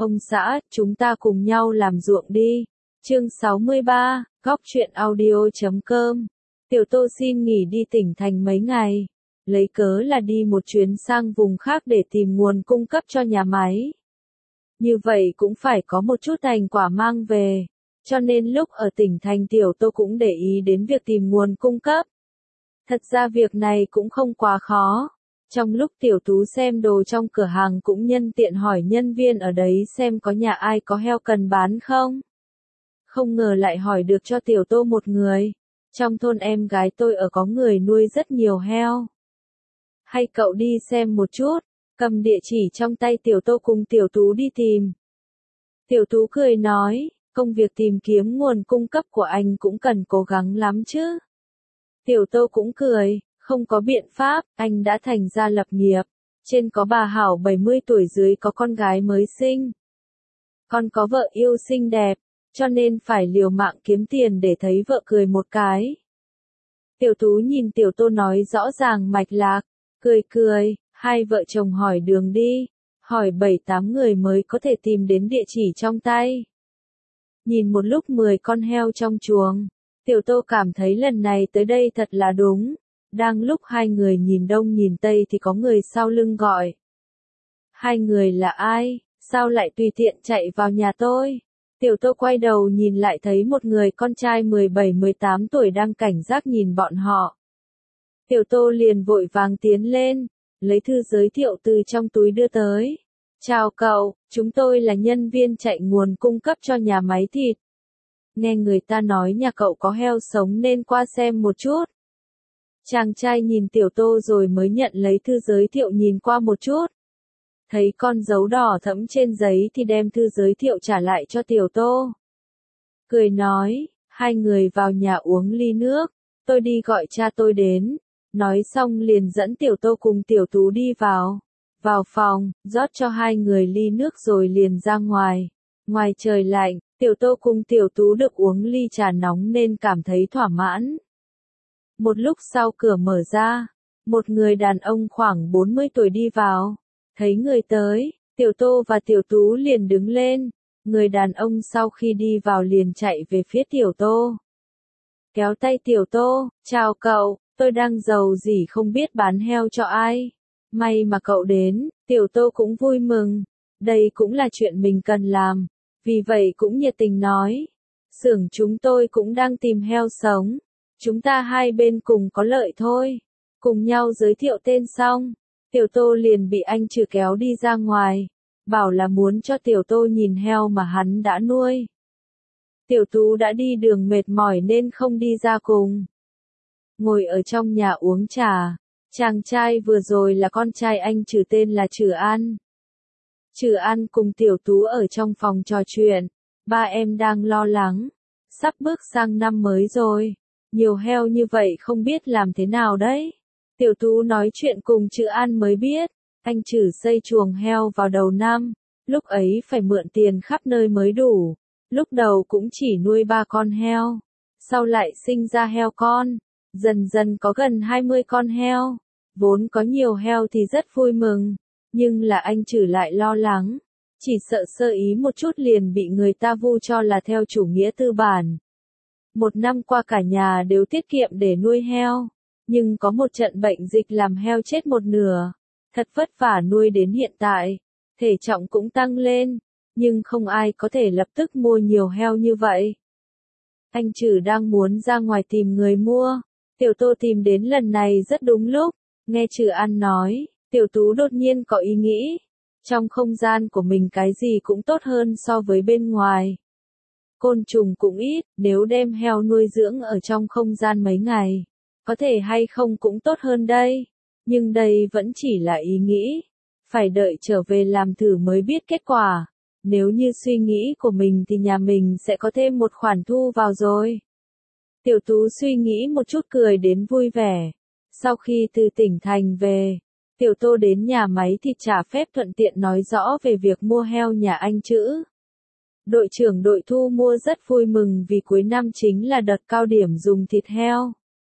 Ông xã, chúng ta cùng nhau làm ruộng đi. Chương 63, Góc truyện audio.com. Tiểu Tô xin nghỉ đi tỉnh thành mấy ngày, lấy cớ là đi một chuyến sang vùng khác để tìm nguồn cung cấp cho nhà máy. Như vậy cũng phải có một chút thành quả mang về, cho nên lúc ở tỉnh thành Tiểu Tô cũng để ý đến việc tìm nguồn cung cấp. Thật ra việc này cũng không quá khó. Trong lúc Tiểu Tú xem đồ trong cửa hàng cũng nhân tiện hỏi nhân viên ở đấy xem có nhà ai có heo cần bán không. Không ngờ lại hỏi được cho Tiểu Tô một người. Trong thôn em gái tôi ở có người nuôi rất nhiều heo. Hay cậu đi xem một chút, cầm địa chỉ trong tay Tiểu Tô cùng Tiểu Tú đi tìm. Tiểu Tú cười nói, công việc tìm kiếm nguồn cung cấp của anh cũng cần cố gắng lắm chứ. Tiểu Tô cũng cười, không có biện pháp, anh đã thành gia lập nghiệp. Trên có bà Hảo 70 tuổi, dưới có con gái mới sinh. Con có vợ yêu xinh đẹp, cho nên phải liều mạng kiếm tiền để thấy vợ cười một cái. Tiểu Tú nhìn Tiểu Tô nói rõ ràng mạch lạc, cười cười, hai vợ chồng hỏi đường đi, hỏi 7-8 người mới có thể tìm đến địa chỉ trong tay. Nhìn một lúc 10 con heo trong chuồng, Tiểu Tô cảm thấy lần này tới đây thật là đúng. Đang lúc hai người nhìn đông nhìn tây thì có người sau lưng gọi. Hai người là ai, sao lại tùy tiện chạy vào nhà tôi? Tiểu Tô quay đầu nhìn lại thấy một người con trai 17-18 tuổi đang cảnh giác nhìn bọn họ. Tiểu Tô liền vội vàng tiến lên, lấy thư giới thiệu từ trong túi đưa tới. Chào cậu, chúng tôi là nhân viên chạy nguồn cung cấp cho nhà máy thịt. Nghe người ta nói nhà cậu có heo sống nên qua xem một chút. Chàng trai nhìn Tiểu Tô rồi mới nhận lấy thư giới thiệu nhìn qua một chút. Thấy con dấu đỏ thẫm trên giấy thì đem thư giới thiệu trả lại cho Tiểu Tô. Cười nói, hai người vào nhà uống ly nước, tôi đi gọi cha tôi đến. Nói xong liền dẫn Tiểu Tô cùng Tiểu Tú đi vào. Vào phòng, rót cho hai người ly nước rồi liền ra ngoài. Ngoài trời lạnh, Tiểu Tô cùng Tiểu Tú được uống ly trà nóng nên cảm thấy thỏa mãn. Một lúc sau cửa mở ra, một người đàn ông khoảng 40 tuổi đi vào. Thấy người tới, Tiểu Tô và Tiểu Tú liền đứng lên. Người đàn ông sau khi đi vào liền chạy về phía Tiểu Tô. Kéo tay Tiểu Tô, chào cậu, tôi đang giàu gì không biết bán heo cho ai. May mà cậu đến, Tiểu Tô cũng vui mừng. Đây cũng là chuyện mình cần làm. Vì vậy cũng nhiệt tình nói. Xưởng chúng tôi cũng đang tìm heo sống. Chúng ta hai bên cùng có lợi thôi. Cùng nhau giới thiệu tên xong. Tiểu Tô liền bị anh Trừ kéo đi ra ngoài. Bảo là muốn cho Tiểu Tô nhìn heo mà hắn đã nuôi. Tiểu Tú đã đi đường mệt mỏi nên không đi ra cùng. Ngồi ở trong nhà uống trà. Chàng trai vừa rồi là con trai anh Trừ, tên là Trừ An. Trừ An cùng Tiểu Tú ở trong phòng trò chuyện. Ba em đang lo lắng. Sắp bước sang năm mới rồi. Nhiều heo như vậy không biết làm thế nào đấy. Tiểu Tú nói chuyện cùng Trừ An mới biết. Anh Trừ xây chuồng heo vào đầu năm. Lúc ấy phải mượn tiền khắp nơi mới đủ. Lúc đầu cũng chỉ nuôi 3 con heo. Sau lại sinh ra heo con. Dần dần có gần 20 con heo. Vốn có nhiều heo thì rất vui mừng. Nhưng là anh Trừ lại lo lắng. Chỉ sợ sơ ý một chút liền bị người ta vu cho là theo chủ nghĩa tư bản. Một năm qua cả nhà đều tiết kiệm để nuôi heo. Nhưng có một trận bệnh dịch làm heo chết một nửa. Thật vất vả nuôi đến hiện tại. Thể trọng cũng tăng lên. Nhưng không ai có thể lập tức mua nhiều heo như vậy. Anh Trừ đang muốn ra ngoài tìm người mua. Tiểu Tô tìm đến lần này rất đúng lúc. Nghe Trừ An nói, Tiểu Tú đột nhiên có ý nghĩ. Trong không gian của mình cái gì cũng tốt hơn so với bên ngoài. Côn trùng cũng ít, nếu đem heo nuôi dưỡng ở trong không gian mấy ngày. Có thể hay không cũng tốt hơn đây. Nhưng đây vẫn chỉ là ý nghĩ. Phải đợi trở về làm thử mới biết kết quả. Nếu như suy nghĩ của mình thì nhà mình sẽ có thêm một khoản thu vào rồi. Tiểu Tú suy nghĩ một chút cười đến vui vẻ. Sau khi từ tỉnh thành về, Tiểu Tô đến nhà máy thịt trả phép thuận tiện nói rõ về việc mua heo nhà anh Trữ. Đội trưởng đội thu mua rất vui mừng vì cuối năm chính là đợt cao điểm dùng thịt heo.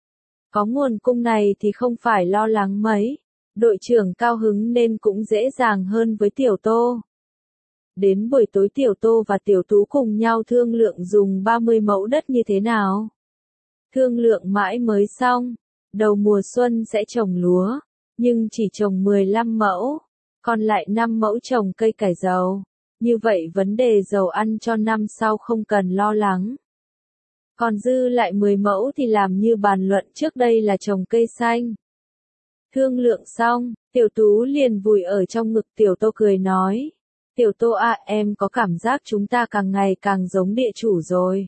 Có nguồn cung này thì không phải lo lắng mấy. Đội trưởng cao hứng nên cũng dễ dàng hơn với Tiểu Tô. Đến buổi tối Tiểu Tô và Tiểu Tú cùng nhau thương lượng dùng 30 mẫu đất như thế nào. Thương lượng mãi mới xong, đầu mùa xuân sẽ trồng lúa, nhưng chỉ trồng 15 mẫu, còn lại 5 mẫu trồng cây cải dầu. Như vậy vấn đề dầu ăn cho năm sau không cần lo lắng. Còn dư lại 10 mẫu thì làm như bàn luận trước đây là trồng cây xanh. Thương lượng xong, Tiểu Tú liền vùi ở trong ngực Tiểu Tô cười nói. Tiểu Tô à, em có cảm giác chúng ta càng ngày càng giống địa chủ rồi.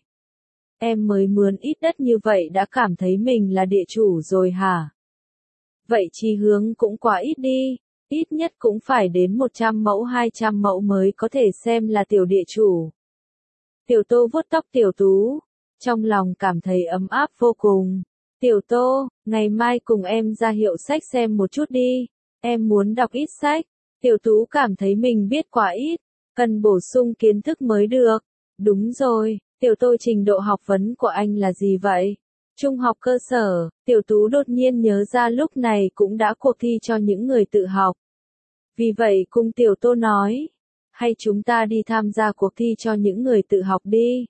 Em mới mướn ít đất như vậy đã cảm thấy mình là địa chủ rồi hả? Vậy chí hướng cũng quá ít đi, ít nhất cũng phải đến 100 mẫu 200 mẫu mới có thể xem là tiểu địa chủ. Tiểu Tô vuốt tóc Tiểu Tú, trong lòng cảm thấy ấm áp vô cùng. Tiểu Tô, ngày mai cùng em ra hiệu sách xem một chút đi, em muốn đọc ít sách. Tiểu Tú cảm thấy mình biết quá ít, cần bổ sung kiến thức mới được. Đúng rồi, Tiểu Tô trình độ học vấn của anh là gì vậy? Trung học cơ sở, Tiểu Tú đột nhiên nhớ ra lúc này cũng đã cuộc thi cho những người tự học. Vì vậy cùng Tiểu Tô nói, hay chúng ta đi tham gia cuộc thi cho những người tự học đi.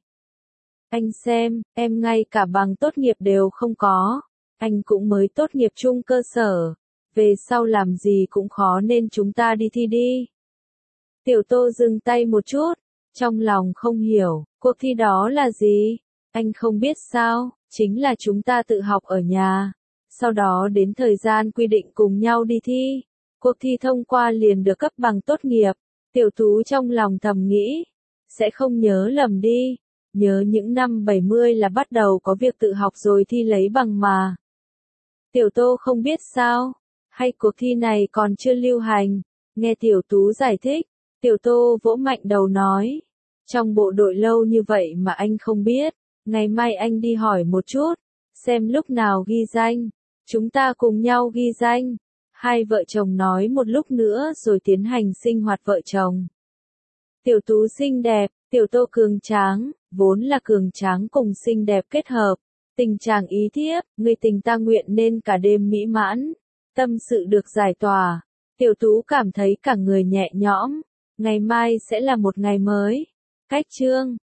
Anh xem, em ngay cả bằng tốt nghiệp đều không có, anh cũng mới tốt nghiệp trung cơ sở, về sau làm gì cũng khó nên chúng ta đi thi đi. Tiểu Tô dừng tay một chút, trong lòng không hiểu, cuộc thi đó là gì? Anh không biết sao, chính là chúng ta tự học ở nhà, sau đó đến thời gian quy định cùng nhau đi thi. Cuộc thi thông qua liền được cấp bằng tốt nghiệp. Tiểu Tú trong lòng thầm nghĩ, sẽ không nhớ lầm đi, nhớ những năm 70 là bắt đầu có việc tự học rồi thi lấy bằng mà. Tiểu Tô không biết sao, hay cuộc thi này còn chưa lưu hành, nghe Tiểu Tú giải thích, Tiểu Tô vỗ mạnh đầu nói, trong bộ đội lâu như vậy mà anh không biết, ngày mai anh đi hỏi một chút, xem lúc nào ghi danh, chúng ta cùng nhau ghi danh. Hai vợ chồng nói một lúc nữa rồi tiến hành sinh hoạt vợ chồng. Tiểu Tú xinh đẹp, Tiểu Tô cường tráng, vốn là cường tráng cùng xinh đẹp kết hợp. Tình chàng ý thiếp, người tình ta nguyện nên cả đêm mỹ mãn. Tâm sự được giải tỏa. Tiểu Tú cảm thấy cả người nhẹ nhõm. Ngày mai sẽ là một ngày mới. Cách chương